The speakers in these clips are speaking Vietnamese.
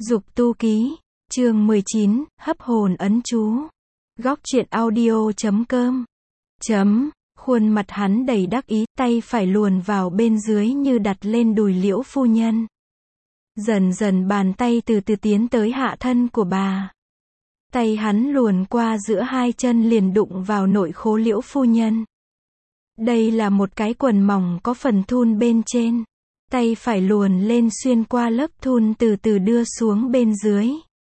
Dục tu ký, chương 19, hấp hồn ấn chú. Góc truyện audio.com. Khuôn mặt hắn đầy đắc ý, tay phải luồn vào bên dưới như đặt lên đùi Liễu phu nhân. Dần dần bàn tay từ từ tiến tới hạ thân của bà. Tay hắn luồn qua giữa hai chân liền đụng vào nội khố Liễu phu nhân. Đây là một cái quần mỏng có phần thun bên trên. Tay phải luồn lên xuyên qua lớp thun từ từ đưa xuống bên dưới.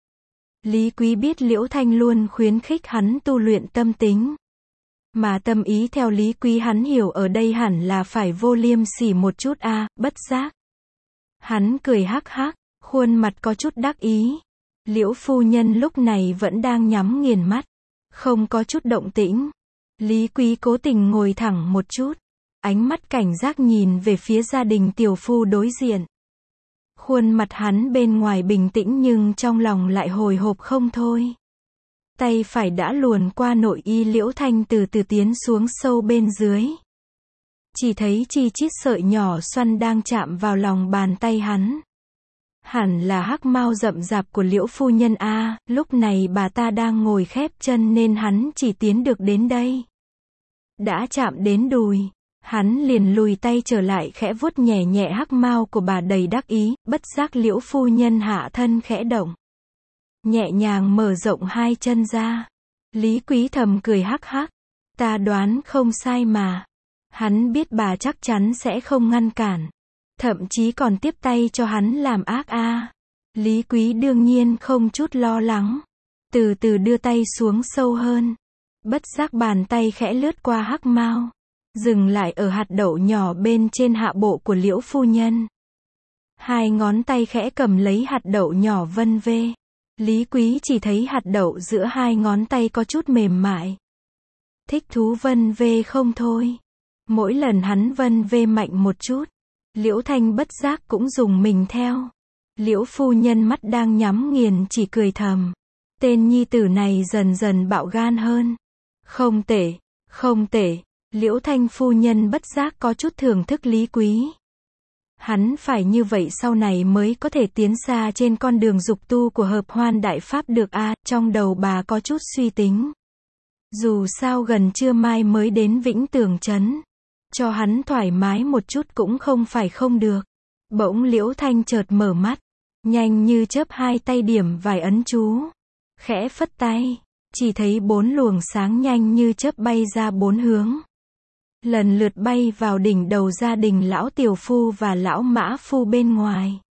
Lý Quý biết Liễu Thanh luôn khuyến khích hắn tu luyện tâm tính. Mà tâm ý theo Lý Quý hắn hiểu ở đây hẳn là phải vô liêm sỉ một chút bất giác. Hắn cười hắc hắc, khuôn mặt có chút đắc ý. Liễu phu nhân lúc này vẫn đang nhắm nghiền mắt, không có chút động tĩnh. Lý Quý cố tình ngồi thẳng một chút, ánh mắt cảnh giác nhìn về phía gia đình tiểu phu đối diện. Khuôn mặt hắn bên ngoài bình tĩnh nhưng trong lòng lại hồi hộp không thôi. Tay phải đã luồn qua nội y Liễu Thanh từ từ tiến xuống sâu bên dưới. Chỉ thấy chi chít sợi nhỏ xoăn đang chạm vào lòng bàn tay hắn. Hẳn là hắc mao rậm rạp của Liễu phu nhân lúc này bà ta đang ngồi khép chân nên hắn chỉ tiến được đến đây. Đã chạm đến đùi, hắn liền lùi tay trở lại khẽ vuốt nhẹ nhẹ hắc mao của bà đầy đắc ý, bất giác Liễu phu nhân hạ thân khẽ động. Nhẹ nhàng mở rộng hai chân ra. Lý Quý thầm cười hắc hắc. Ta đoán không sai mà. Hắn biết bà chắc chắn sẽ không ngăn cản. Thậm chí còn tiếp tay cho hắn làm ác Lý Quý đương nhiên không chút lo lắng. Từ từ đưa tay xuống sâu hơn. Bất giác bàn tay khẽ lướt qua hắc mao. Dừng lại ở hạt đậu nhỏ bên trên hạ bộ của Liễu phu nhân. Hai ngón tay khẽ cầm lấy hạt đậu nhỏ vân vê. Lý Quý chỉ thấy hạt đậu giữa hai ngón tay có chút mềm mại. Thích thú vân vê không thôi. Mỗi lần hắn vân vê mạnh một chút, Liễu Thanh bất giác cũng dùng mình theo. Liễu phu nhân mắt đang nhắm nghiền chỉ cười thầm. Tên nhi tử này dần dần bạo gan hơn. Không tệ, không tệ. Liễu Thanh phu nhân bất giác có chút thưởng thức Lý Quý. Hắn phải như vậy sau này mới có thể tiến xa trên con đường dục tu của Hợp Hoan Đại Pháp được trong đầu bà có chút suy tính. Dù sao gần trưa mai mới đến Vĩnh Tường Trấn. Cho hắn thoải mái một chút cũng không phải không được. Bỗng Liễu Thanh chợt mở mắt. Nhanh như chớp hai tay điểm vài ấn chú. Khẽ phất tay. Chỉ thấy 4 luồng sáng nhanh như chớp bay ra 4 hướng. Lần lượt bay vào đỉnh đầu gia đình lão tiểu phu và lão mã phu bên ngoài.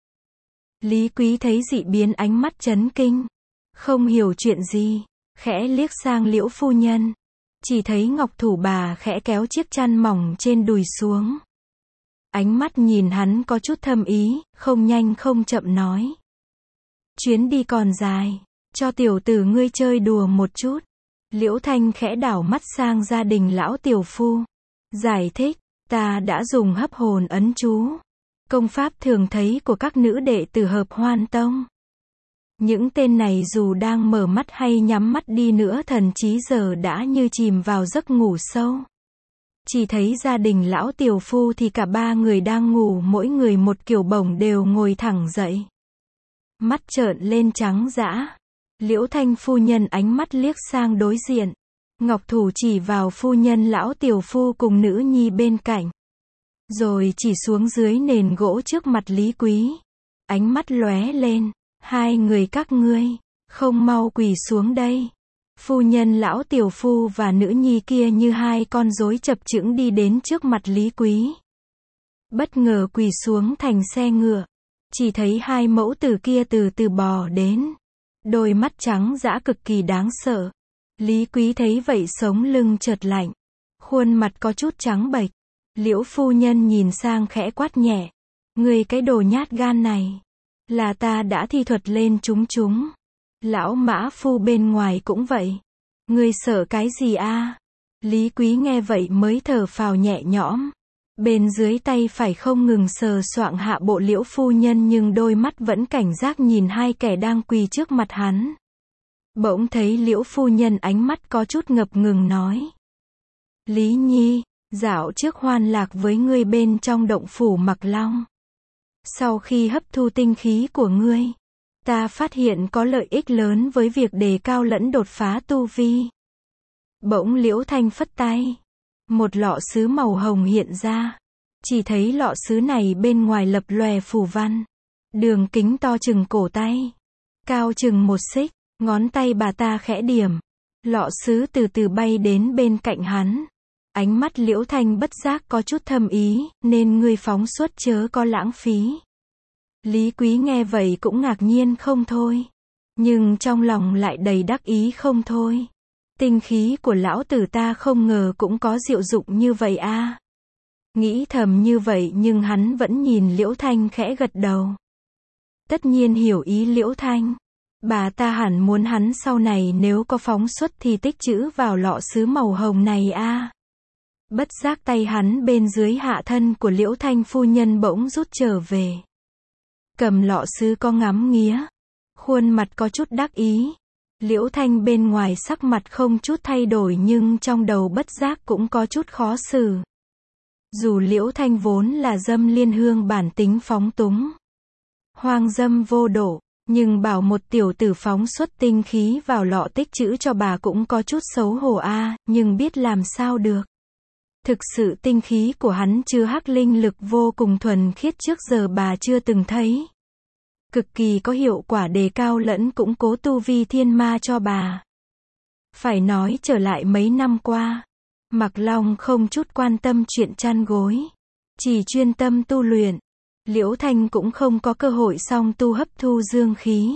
Lý Quý thấy dị biến ánh mắt chấn kinh. Không hiểu chuyện gì. Khẽ liếc sang Liễu phu nhân. Chỉ thấy ngọc thủ bà khẽ kéo chiếc chăn mỏng trên đùi xuống. Ánh mắt nhìn hắn có chút thâm ý, không nhanh không chậm nói. Chuyến đi còn dài, cho tiểu tử ngươi chơi đùa một chút. Liễu Thanh khẽ đảo mắt sang gia đình lão tiểu phu. Giải thích, ta đã dùng hấp hồn ấn chú. Công pháp thường thấy của các nữ đệ tử Hợp Hoan Tông. Những tên này dù đang mở mắt hay nhắm mắt đi nữa thần trí giờ đã như chìm vào giấc ngủ sâu. Chỉ thấy gia đình lão tiểu phu thì cả 3 người đang ngủ mỗi người một kiểu bổng đều ngồi thẳng dậy. Mắt trợn lên trắng dã. Liễu Thanh phu nhân ánh mắt liếc sang đối diện. Ngọc thủ chỉ vào phu nhân lão tiểu phu cùng nữ nhi bên cạnh. Rồi chỉ xuống dưới nền gỗ trước mặt Lý Quý. Ánh mắt lóe lên. Hai người các ngươi, không mau quỳ xuống đây. Phu nhân lão tiểu phu và nữ nhi kia như hai con rối chập chững đi đến trước mặt Lý Quý. Bất ngờ quỳ xuống thành xe ngựa. Chỉ thấy hai mẫu tử kia từ từ bò đến. Đôi mắt trắng dã cực kỳ đáng sợ. Lý Quý thấy vậy sống lưng chợt lạnh. Khuôn mặt có chút trắng bệch. Liễu phu nhân nhìn sang khẽ quát nhẹ. Ngươi cái đồ nhát gan này. Là ta đã thi thuật lên chúng. Lão mã phu bên ngoài cũng vậy. Ngươi sợ cái gì Lý Quý nghe vậy mới thở phào nhẹ nhõm. Bên dưới tay phải không ngừng sờ soạng hạ bộ Liễu phu nhân nhưng đôi mắt vẫn cảnh giác nhìn hai kẻ đang quỳ trước mặt hắn. Bỗng thấy Liễu phu nhân ánh mắt có chút ngập ngừng nói. Lý Nhi, dạo trước hoan lạc với ngươi bên trong động phủ Mặc Long. Sau khi hấp thu tinh khí của ngươi, Ta phát hiện có lợi ích lớn với việc đề cao lẫn đột phá tu vi. Bỗng Liễu Thanh phất tay. Một lọ sứ màu hồng hiện ra. Chỉ thấy lọ sứ này bên ngoài lập lòe phù văn. Đường kính to chừng cổ tay. Cao chừng 1 xích. Ngón tay bà ta khẽ điểm. Lọ sứ từ từ bay đến bên cạnh hắn. Ánh mắt Liễu Thanh bất giác có chút thâm ý, nên ngươi phóng xuất chớ có lãng phí. Lý Quý nghe vậy cũng ngạc nhiên không thôi. Nhưng trong lòng lại đầy đắc ý không thôi. Tinh khí của lão tử ta không ngờ cũng có diệu dụng như vậy a. Nghĩ thầm như vậy nhưng hắn vẫn nhìn Liễu Thanh khẽ gật đầu. Tất nhiên hiểu ý Liễu Thanh. Bà ta hẳn muốn hắn sau này nếu có phóng xuất thì tích trữ vào lọ sứ màu hồng này a. Bất giác tay hắn bên dưới hạ thân của Liễu Thanh phu nhân bỗng rút trở về. Cầm lọ sứ có ngắm nghía. Khuôn mặt có chút đắc ý. Liễu Thanh bên ngoài sắc mặt không chút thay đổi nhưng trong đầu bất giác cũng có chút khó xử. Dù Liễu Thanh vốn là dâm liên hương bản tính phóng túng, hoang dâm vô độ, nhưng bảo một tiểu tử phóng xuất tinh khí vào lọ tích trữ cho bà cũng có chút xấu hổ a, nhưng biết làm sao được. Thực sự tinh khí của hắn chứa hắc linh lực vô cùng thuần khiết trước giờ bà chưa từng thấy. Cực kỳ có hiệu quả đề cao lẫn củng cố tu vi thiên ma cho bà. Phải nói trở lại mấy năm qua, Mạc Long không chút quan tâm chuyện chăn gối, chỉ chuyên tâm tu luyện. Liễu Thanh cũng không có cơ hội song tu hấp thu dương khí,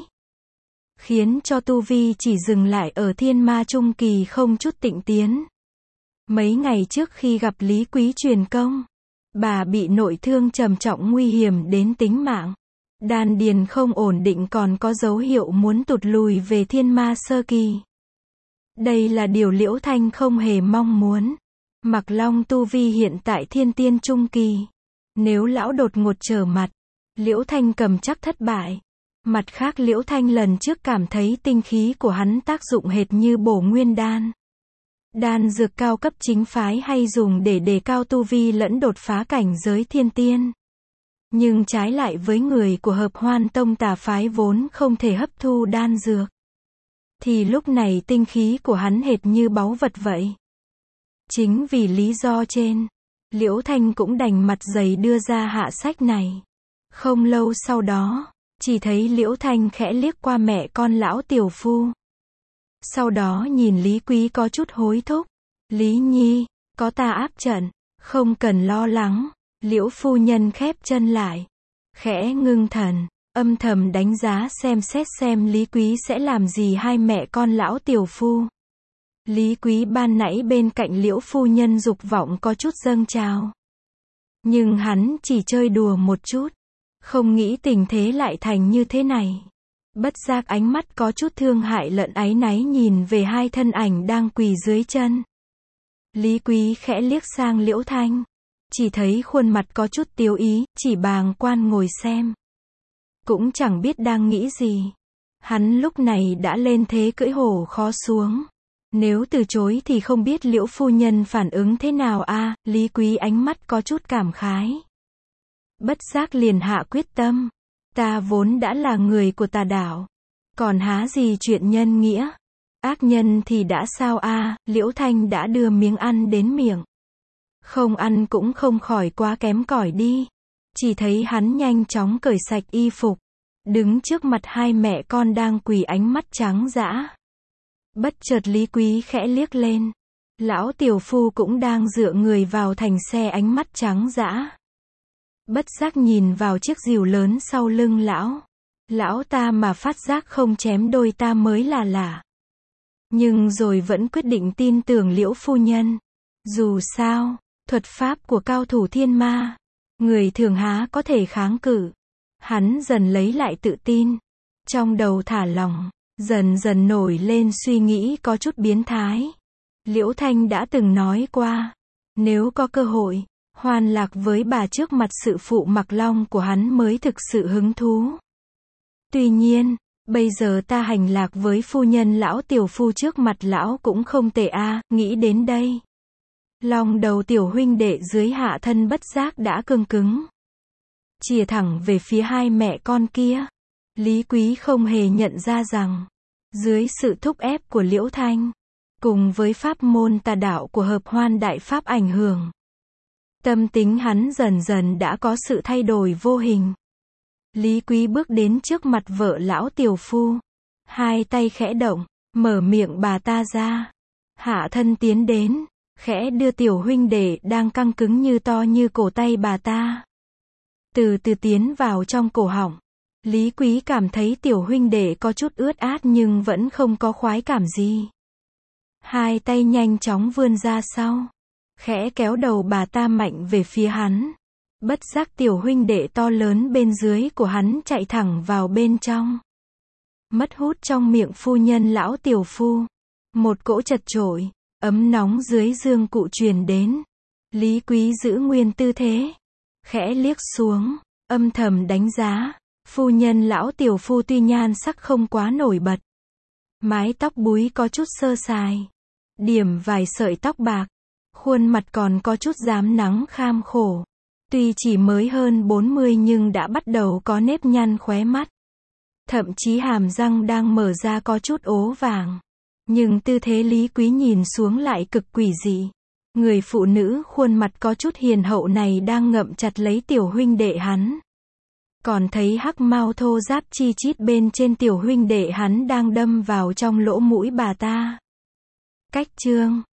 khiến cho tu vi chỉ dừng lại ở thiên ma trung kỳ không chút tịnh tiến. Mấy ngày trước khi gặp Lý Quý truyền công, bà bị nội thương trầm trọng nguy hiểm đến tính mạng. Đan điền không ổn định còn có dấu hiệu muốn tụt lùi về thiên ma sơ kỳ. Đây là điều Liễu Thanh không hề mong muốn. Mạc Long tu vi hiện tại thiên tiên trung kỳ. Nếu lão đột ngột trở mặt, Liễu Thanh cầm chắc thất bại. Mặt khác Liễu Thanh lần trước cảm thấy tinh khí của hắn tác dụng hệt như bổ nguyên đan. Đan dược cao cấp chính phái hay dùng để đề cao tu vi lẫn đột phá cảnh giới thiên tiên. Nhưng trái lại với người của Hợp Hoan Tông tà phái vốn không thể hấp thu đan dược, thì lúc này tinh khí của hắn hệt như báu vật vậy. Chính vì lý do trên, Liễu Thanh cũng đành mặt dày đưa ra hạ sách này. Không lâu sau đó, chỉ thấy Liễu Thanh khẽ liếc qua mẹ con lão tiểu phu. Sau đó nhìn Lý Quý có chút hối thúc. Lý Nhi, có ta áp trận, không cần lo lắng. Liễu phu nhân khép chân lại, khẽ ngưng thần, âm thầm đánh giá xem xét xem Lý Quý sẽ làm gì hai mẹ con lão tiểu phu. Lý Quý ban nãy bên cạnh Liễu phu nhân dục vọng có chút dâng trào. Nhưng hắn chỉ chơi đùa một chút, không nghĩ tình thế lại thành như thế này. Bất giác ánh mắt có chút thương hại lẫn áy náy nhìn về hai thân ảnh đang quỳ dưới chân. Lý Quý khẽ liếc sang Liễu Thanh. Chỉ thấy khuôn mặt có chút tiếu ý, chỉ bàng quan ngồi xem. Cũng chẳng biết đang nghĩ gì. Hắn lúc này đã lên thế cưỡi hổ khó xuống. Nếu từ chối thì không biết Liễu phu nhân phản ứng thế nào a. Lý Quý ánh mắt có chút cảm khái. Bất giác liền hạ quyết tâm. Ta vốn đã là người của tà đạo. Còn há gì chuyện nhân nghĩa. Ác nhân thì đã sao a. Liễu Thanh đã đưa miếng ăn đến miệng. Không ăn cũng không khỏi quá kém cỏi đi. Chỉ thấy hắn nhanh chóng cởi sạch y phục, đứng trước mặt hai mẹ con đang quỳ ánh mắt trắng dã. Bất chợt Lý Quý khẽ liếc lên. Lão tiểu phu cũng đang dựa người vào thành xe ánh mắt trắng dã. Bất giác nhìn vào chiếc rìu lớn sau lưng lão. Lão ta mà phát giác không chém đôi ta mới là lạ. Nhưng rồi vẫn quyết định tin tưởng Liễu phu nhân. Dù sao, thuật pháp của cao thủ thiên ma, người thường há có thể kháng cự. Hắn dần lấy lại tự tin. Trong đầu thả lỏng, dần dần nổi lên suy nghĩ có chút biến thái. Liễu Thanh đã từng nói qua, nếu có cơ hội, hoan lạc với bà trước mặt sự phụ Mạc Long của hắn mới thực sự hứng thú. Tuy nhiên, bây giờ ta hành lạc với phu nhân lão tiểu phu trước mặt lão cũng không tệ a. Nghĩ đến đây, lòng đầu tiểu huynh đệ dưới hạ thân bất giác đã cương cứng. Chìa thẳng về phía hai mẹ con kia. Lý Quý không hề nhận ra rằng, dưới sự thúc ép của Liễu Thanh, cùng với pháp môn tà đạo của Hợp Hoan Đại Pháp ảnh hưởng, tâm tính hắn dần dần đã có sự thay đổi vô hình. Lý Quý bước đến trước mặt vợ lão tiểu phu, hai tay khẽ động, mở miệng bà ta ra, hạ thân tiến đến, khẽ đưa tiểu huynh đệ đang căng cứng như to như cổ tay bà ta, từ từ tiến vào trong cổ họng. Lý Quý cảm thấy tiểu huynh đệ có chút ướt át nhưng vẫn không có khoái cảm gì. Hai tay nhanh chóng vươn ra sau, khẽ kéo đầu bà ta mạnh về phía hắn. Bất giác tiểu huynh đệ to lớn bên dưới của hắn chạy thẳng vào bên trong. Mất hút trong miệng phu nhân lão tiểu phu. Một cỗ chật chội, ấm nóng dưới dương cụ truyền đến. Lý Quý giữ nguyên tư thế, khẽ liếc xuống, âm thầm đánh giá. Phu nhân lão tiểu phu tuy nhan sắc không quá nổi bật, mái tóc búi có chút sơ sài, điểm vài sợi tóc bạc, khuôn mặt còn có chút rám nắng kham khổ. Tuy chỉ mới hơn 40 nhưng đã bắt đầu có nếp nhăn khóe mắt. Thậm chí hàm răng đang mở ra có chút ố vàng. Nhưng tư thế Lý Quý nhìn xuống lại cực quỷ dị. Người phụ nữ khuôn mặt có chút hiền hậu này đang ngậm chặt lấy tiểu huynh đệ hắn. Còn thấy hắc mao thô ráp chi chít bên trên tiểu huynh đệ hắn đang đâm vào trong lỗ mũi bà ta. Cách chương